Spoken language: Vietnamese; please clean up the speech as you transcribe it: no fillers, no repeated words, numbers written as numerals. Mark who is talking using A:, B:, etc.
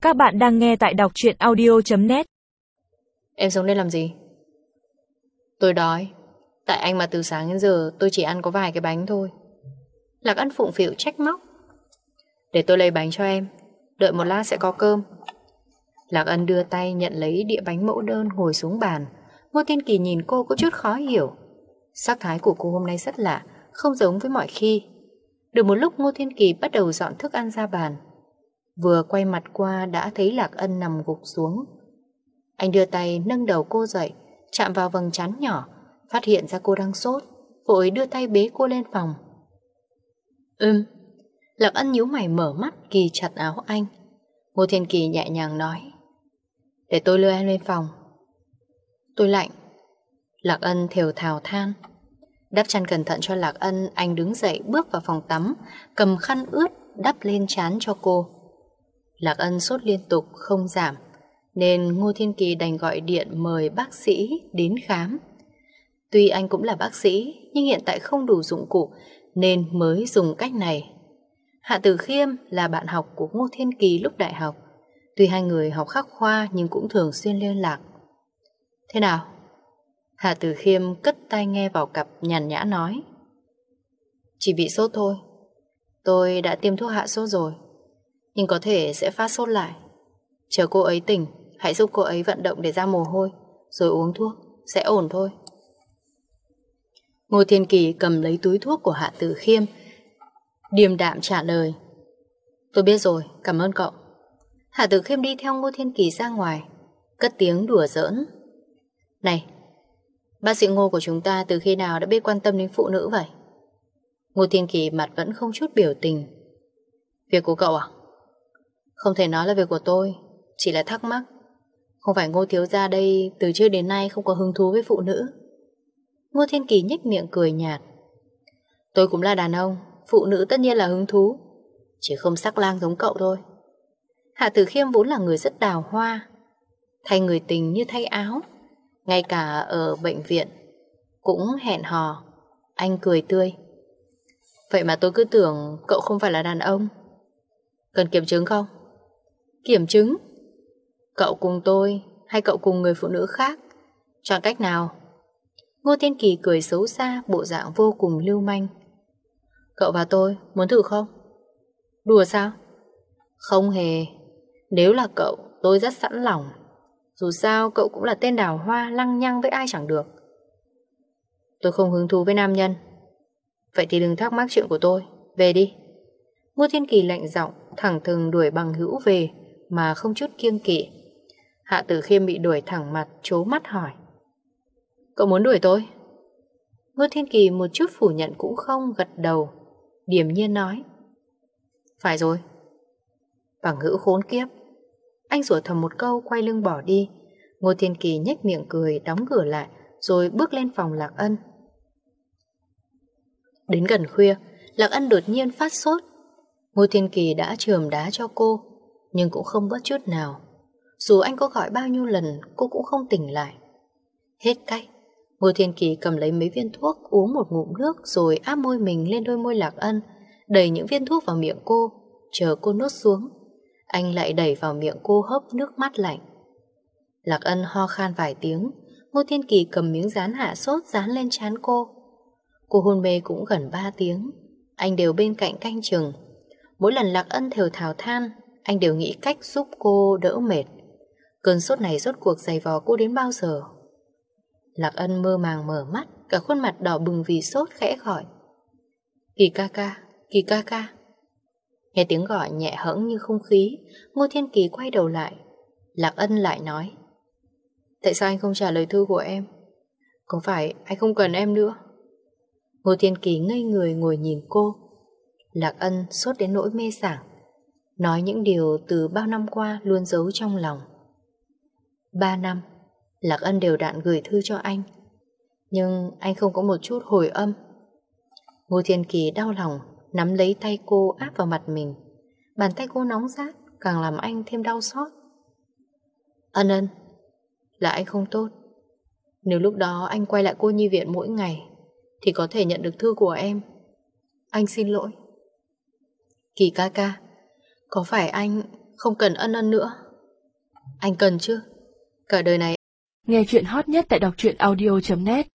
A: Các bạn đang nghe tại đọc truyện audio.net.
B: Em sống đây làm gì? Tôi đói. Tại anh mà từ sáng đến giờ tôi chỉ ăn có vài cái bánh thôi. Lạc Ân phụng phịu trách móc. Để tôi lấy bánh cho em. Đợi một lát sẽ có cơm. Lạc Ân đưa tay nhận lấy đĩa bánh mẫu đơn ngồi xuống bàn. Ngô Thiên Kỳ nhìn cô có chút khó hiểu. Sắc thái của cô hôm nay rất lạ, không giống với mọi khi. Được một lúc Ngô Thiên Kỳ bắt đầu dọn thức ăn ra bàn. Vừa quay mặt qua đã thấy Lạc Ân nằm gục xuống. Anh đưa tay nâng đầu cô dậy, chạm vào vầng trán nhỏ, phát hiện ra cô đang sốt, vội đưa tay bế cô lên phòng. Lạc Ân nhíu mày mở mắt kì chặt áo anh. Ngô Thiên Kỳ nhẹ nhàng nói: Để tôi đưa em lên phòng. Tôi lạnh. Lạc Ân thều thào than. Đắp chăn cẩn thận cho Lạc Ân, anh đứng dậy bước vào phòng tắm, cầm khăn ướt đắp lên trán cho cô. Lạc Ân sốt liên tục không giảm, nên Ngô Thiên Kỳ đành gọi điện mời bác sĩ đến khám. Tuy anh cũng là bác sĩ, nhưng hiện tại không đủ dụng cụ nên mới dùng cách này. Hạ Tử Khiêm là bạn học của Ngô Thiên Kỳ lúc đại học. Tuy hai người học khác khoa nhưng cũng thường xuyên liên lạc. Thế nào? Hạ Tử Khiêm cất tai nghe vào cặp nhàn nhã nói: Chỉ bị sốt thôi. Tôi đã tiêm thuốc hạ sốt rồi, nhưng có thể sẽ phát sốt lại. Chờ cô ấy tỉnh, hãy giúp cô ấy vận động để ra mồ hôi, rồi uống thuốc, sẽ ổn thôi. Ngô Thiên Kỳ cầm lấy túi thuốc của Hạ Tử Khiêm, điềm đạm trả lời: Tôi biết rồi, cảm ơn cậu. Hạ Tử Khiêm đi theo Ngô Thiên Kỳ ra ngoài, cất tiếng đùa giỡn: Này, bác sĩ Ngô của chúng ta từ khi nào đã biết quan tâm đến phụ nữ vậy? Ngô Thiên Kỳ mặt vẫn không chút biểu tình. Việc của cậu à? Không thể nói là việc của tôi, chỉ là thắc mắc. Không phải Ngô thiếu gia đây từ trước đến nay không có hứng thú với phụ nữ? Ngô Thiên Kỳ nhếch miệng cười nhạt: Tôi cũng là đàn ông, phụ nữ tất nhiên là hứng thú, chỉ không sắc lang giống cậu thôi. Hạ Tử Khiêm vốn là người rất đào hoa, thay người tình như thay áo. Ngay cả ở bệnh viện cũng hẹn hò. Anh cười tươi: Vậy mà tôi cứ tưởng cậu không phải là đàn ông. Cần kiểm chứng không? Kiểm chứng? Cậu cùng tôi hay cậu cùng người phụ nữ khác? Chọn cách nào? Ngô Thiên Kỳ cười xấu xa, bộ dạng vô cùng lưu manh. Cậu và tôi muốn thử không? Đùa sao? Không hề. Nếu là cậu, tôi rất sẵn lòng. Dù sao cậu cũng là tên đào hoa, lăng nhăng với ai chẳng được. Tôi không hứng thú với nam nhân. Vậy thì đừng thắc mắc chuyện của tôi. Về đi. Ngô Thiên Kỳ lạnh giọng, thẳng thừng đuổi bằng hữu về mà không chút kiêng kỵ. Hạ Tử Khiêm bị đuổi thẳng mặt, trố mắt hỏi: Cậu muốn đuổi tôi? Ngô Thiên Kỳ một chút phủ nhận cũng không, gật đầu, điềm nhiên nói: Phải rồi. Bằng hữu khốn kiếp. Anh rủa thầm một câu, quay lưng bỏ đi. Ngô Thiên Kỳ nhếch miệng cười, đóng cửa lại, rồi bước lên phòng Lạc Ân. Đến gần khuya, Lạc Ân đột nhiên phát sốt. Ngô Thiên Kỳ đã chườm đá cho cô, nhưng cũng không bớt chút nào. Dù anh có gọi bao nhiêu lần, cô cũng không tỉnh lại. Hết cách, Ngô Thiên Kỳ cầm lấy mấy viên thuốc, uống một ngụm nước, rồi áp môi mình lên đôi môi Lạc Ân, đẩy những viên thuốc vào miệng cô, chờ cô nuốt xuống. Anh lại đẩy vào miệng cô hớp nước mắt lạnh. Lạc Ân ho khan vài tiếng. Ngô Thiên Kỳ cầm miếng dán hạ sốt dán lên trán cô. Cô hôn mê cũng gần 3 tiếng. Anh đều bên cạnh canh chừng. Mỗi lần Lạc Ân thều thào than, anh đều nghĩ cách giúp cô đỡ mệt. Cơn sốt này rốt cuộc giày vò cô đến bao giờ? Lạc Ân mơ màng mở mắt, cả khuôn mặt đỏ bừng vì sốt, khẽ gọi: Kỳ ca ca, Kỳ ca ca. Nghe tiếng gọi nhẹ hẫng như không khí, Ngô Thiên Kỳ quay đầu lại. Lạc Ân lại nói: Tại sao anh không trả lời thư của em? Có phải anh không cần em nữa? Ngô Thiên Kỳ ngây người ngồi nhìn cô. Lạc Ân sốt đến nỗi mê sảng, nói những điều từ bao năm qua luôn giấu trong lòng. 3 năm, Lạc Ân đều đặn gửi thư cho anh, nhưng anh không có một chút hồi âm. Ngô Thiên Kỳ đau lòng, nắm lấy tay cô áp vào mặt mình. Bàn tay cô nóng rát, càng làm anh thêm đau xót. Ân, là anh không tốt. Nếu lúc đó anh quay lại cô nhi viện mỗi ngày thì có thể nhận được thư của em. Anh xin lỗi. Kỳ ca ca, có phải anh không cần ân ân nữa. Anh cần chứ? Cả đời này.
A: Nghe chuyện hot nhất tại đọc truyện audio.net